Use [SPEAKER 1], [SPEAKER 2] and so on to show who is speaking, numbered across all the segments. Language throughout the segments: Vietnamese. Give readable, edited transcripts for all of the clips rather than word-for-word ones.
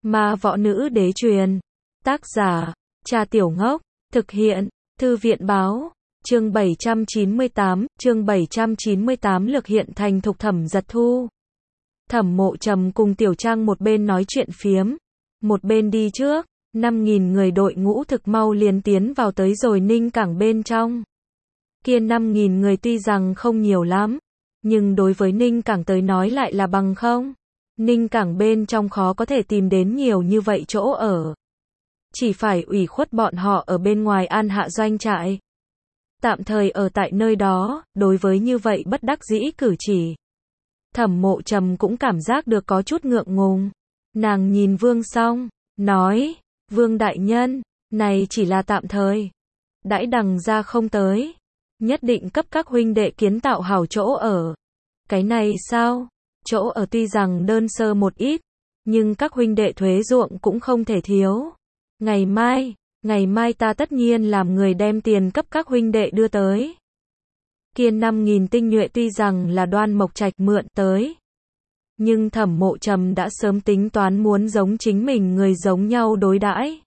[SPEAKER 1] Ma võ nữ đế truyền. Tác giả, Cha Tiểu Ngốc. Thực hiện, Thư viện báo. Chương 798, lực hiện thành thục Thẩm Giật Thu. Thẩm Mộ Trầm cùng Tiểu Trang một bên nói chuyện phiếm, một bên đi trước. 5.000 người đội ngũ thực mau liền tiến vào tới rồi Ninh Cảng bên trong. Kia 5.000 người tuy rằng không nhiều lắm, nhưng đối với Ninh Cảng tới nói lại là bằng không. Ninh Cảng bên trong khó có thể tìm đến nhiều như vậy chỗ ở. Chỉ phải ủy khuất bọn họ ở bên ngoài an hạ doanh trại. Tạm thời ở tại nơi đó, đối với như vậy bất đắc dĩ cử chỉ. Thẩm Mộ Trầm cũng cảm giác được có chút ngượng ngùng. Nàng nhìn Vương Song, nói, Vương đại nhân, này chỉ là tạm thời. Đãi đằng ra không tới, nhất định cấp các huynh đệ kiến tạo hảo chỗ ở. Cái này sao? Chỗ ở tuy rằng đơn sơ một ít, nhưng các huynh đệ thuế ruộng cũng không thể thiếu. Ngày mai ta tất nhiên làm người đem tiền cấp các huynh đệ đưa tới. Kia 5.000 tinh nhuệ tuy rằng là Đoan Mộc Trạch mượn tới, nhưng Thẩm Mộ Trầm đã sớm tính toán muốn giống chính mình người giống nhau đối đãi.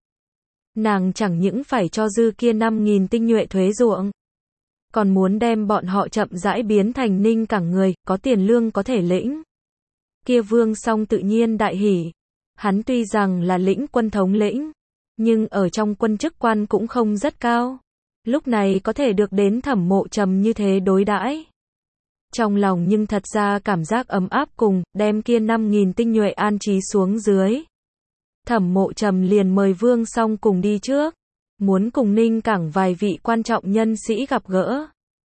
[SPEAKER 1] Nàng chẳng những phải cho dư kia 5.000 tinh nhuệ thuế ruộng, còn muốn đem bọn họ chậm rãi biến thành Ninh Cảng người, có tiền lương có thể lĩnh. Kia Vương Song tự nhiên đại hỉ. Hắn tuy rằng là lĩnh quân thống lĩnh, nhưng ở trong quân chức quan cũng không rất cao. Lúc này có thể được đến Thẩm Mộ Trầm như thế đối đãi, trong lòng nhưng thật ra cảm giác ấm áp cùng, đem kia 5.000 tinh nhuệ an trí xuống dưới. Thẩm Mộ Trầm liền mời Vương Song cùng đi trước, muốn cùng Ninh Cảng vài vị quan trọng nhân sĩ gặp gỡ.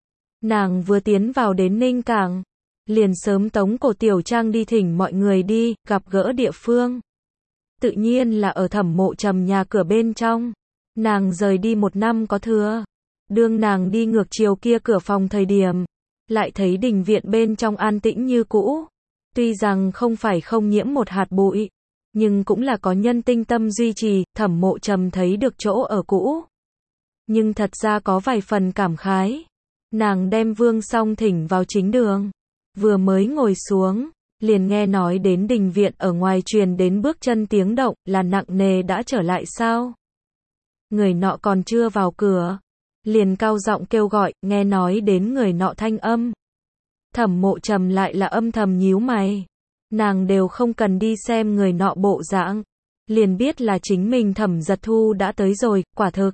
[SPEAKER 1] Nàng vừa tiến vào đến Ninh Cảng, liền sớm tống cổ Tiểu Trang đi thỉnh mọi người đi, gặp gỡ địa phương. Tự nhiên là ở Thẩm Mộ Trầm nhà cửa bên trong. Nàng rời đi 1 năm có thừa. Đương nàng đi ngược chiều kia cửa phòng thời điểm, lại thấy đình viện bên trong an tĩnh như cũ. Tuy rằng không phải không nhiễm một hạt bụi, nhưng cũng là có nhân tinh tâm duy trì. Thẩm Mộ Trầm thấy được chỗ ở cũ, nhưng thật ra có vài phần cảm khái. Nàng đem Vương Song thỉnh vào chính đường, vừa mới ngồi xuống, liền nghe nói đến đình viện ở ngoài truyền đến bước chân tiếng động, là nặng nề đã trở lại sao? Người nọ còn chưa vào cửa, liền cao giọng kêu gọi, nghe nói đến người nọ thanh âm. Thẩm Mộ Trầm lại là âm thầm nhíu mày. Nàng đều không cần đi xem người nọ bộ dạng, liền biết là chính mình Thẩm Giật Thu đã tới rồi, quả thực.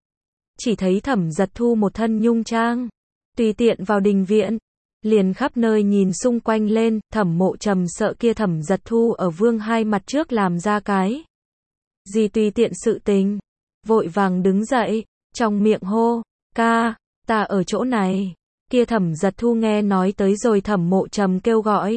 [SPEAKER 1] Chỉ thấy Thẩm Giật Thu một thân nhung trang, tùy tiện vào đình viện, liền khắp nơi nhìn xung quanh lên. Thẩm Mộ Trầm sợ kia Thẩm Giật Thu ở Vương hai mặt trước làm ra cái gì tùy tiện sự tình, vội vàng đứng dậy, trong miệng hô, ca, ta ở chỗ này. Kia Thẩm Giật Thu nghe nói tới rồi Thẩm Mộ Trầm kêu gọi,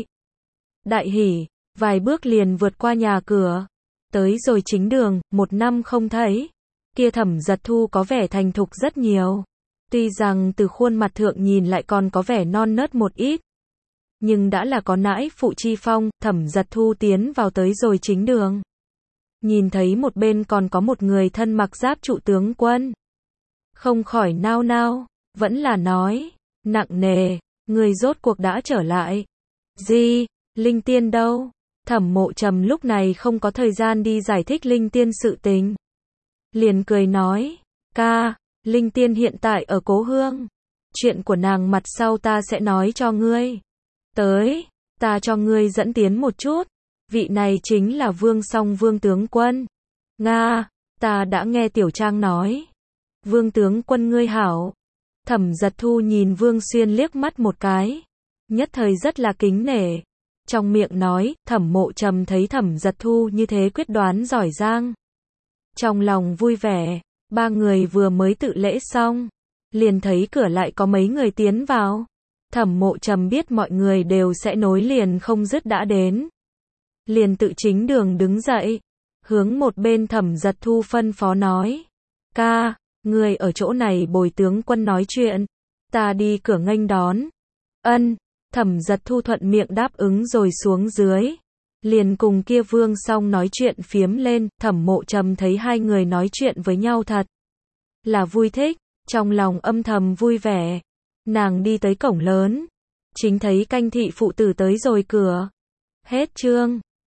[SPEAKER 1] đại hỉ, vài bước liền vượt qua nhà cửa, tới rồi chính đường. 1 năm không thấy, kia Thẩm Giật Thu có vẻ thành thục rất nhiều. Tuy rằng từ khuôn mặt thượng nhìn lại còn có vẻ non nớt một ít, nhưng đã là có nãi phụ chi phong. Thẩm Giật Thu tiến vào tới rồi chính đường, nhìn thấy một bên còn có một người thân mặc giáp trụ tướng quân, không khỏi nao nao, vẫn là nói, nặng nề, người rốt cuộc đã trở lại. Gì, Linh Tiên đâu? Thẩm Mộ Trầm lúc này không có thời gian đi giải thích Linh Tiên sự tình, liền cười nói, ca, Linh Tiên hiện tại ở cố hương, chuyện của nàng mặt sau ta sẽ nói cho ngươi. Tới, ta cho ngươi dẫn tiến một chút, vị này chính là Vương Song Vương tướng quân. Nga, ta đã nghe Tiểu Trang nói. Vương tướng quân ngươi hảo. Thẩm Giật Thu nhìn Vương Xuyên liếc mắt một cái, nhất thời rất là kính nể, trong miệng nói. Thẩm Mộ Trầm thấy Thẩm Giật Thu như thế quyết đoán giỏi giang, trong lòng vui vẻ. 3 người vừa mới tự lễ xong, liền thấy cửa lại có mấy người tiến vào. Thẩm Mộ Trầm biết mọi người đều sẽ nối liền không dứt đã đến, liền tự chính đường đứng dậy, hướng một bên Thẩm Giật Thu phân phó nói, ca, người ở chỗ này bồi tướng quân nói chuyện, ta đi cửa nghênh đón. Ân. Thẩm Giật Thu thuận miệng đáp ứng rồi xuống dưới, liền cùng kia Vương Song nói chuyện phiếm lên. Thẩm Mộ Trầm thấy hai người nói chuyện với nhau thật là vui thích, trong lòng âm thầm vui vẻ. Nàng đi tới cổng lớn, chính thấy Canh thị phụ tử tới rồi cửa. Hết chương.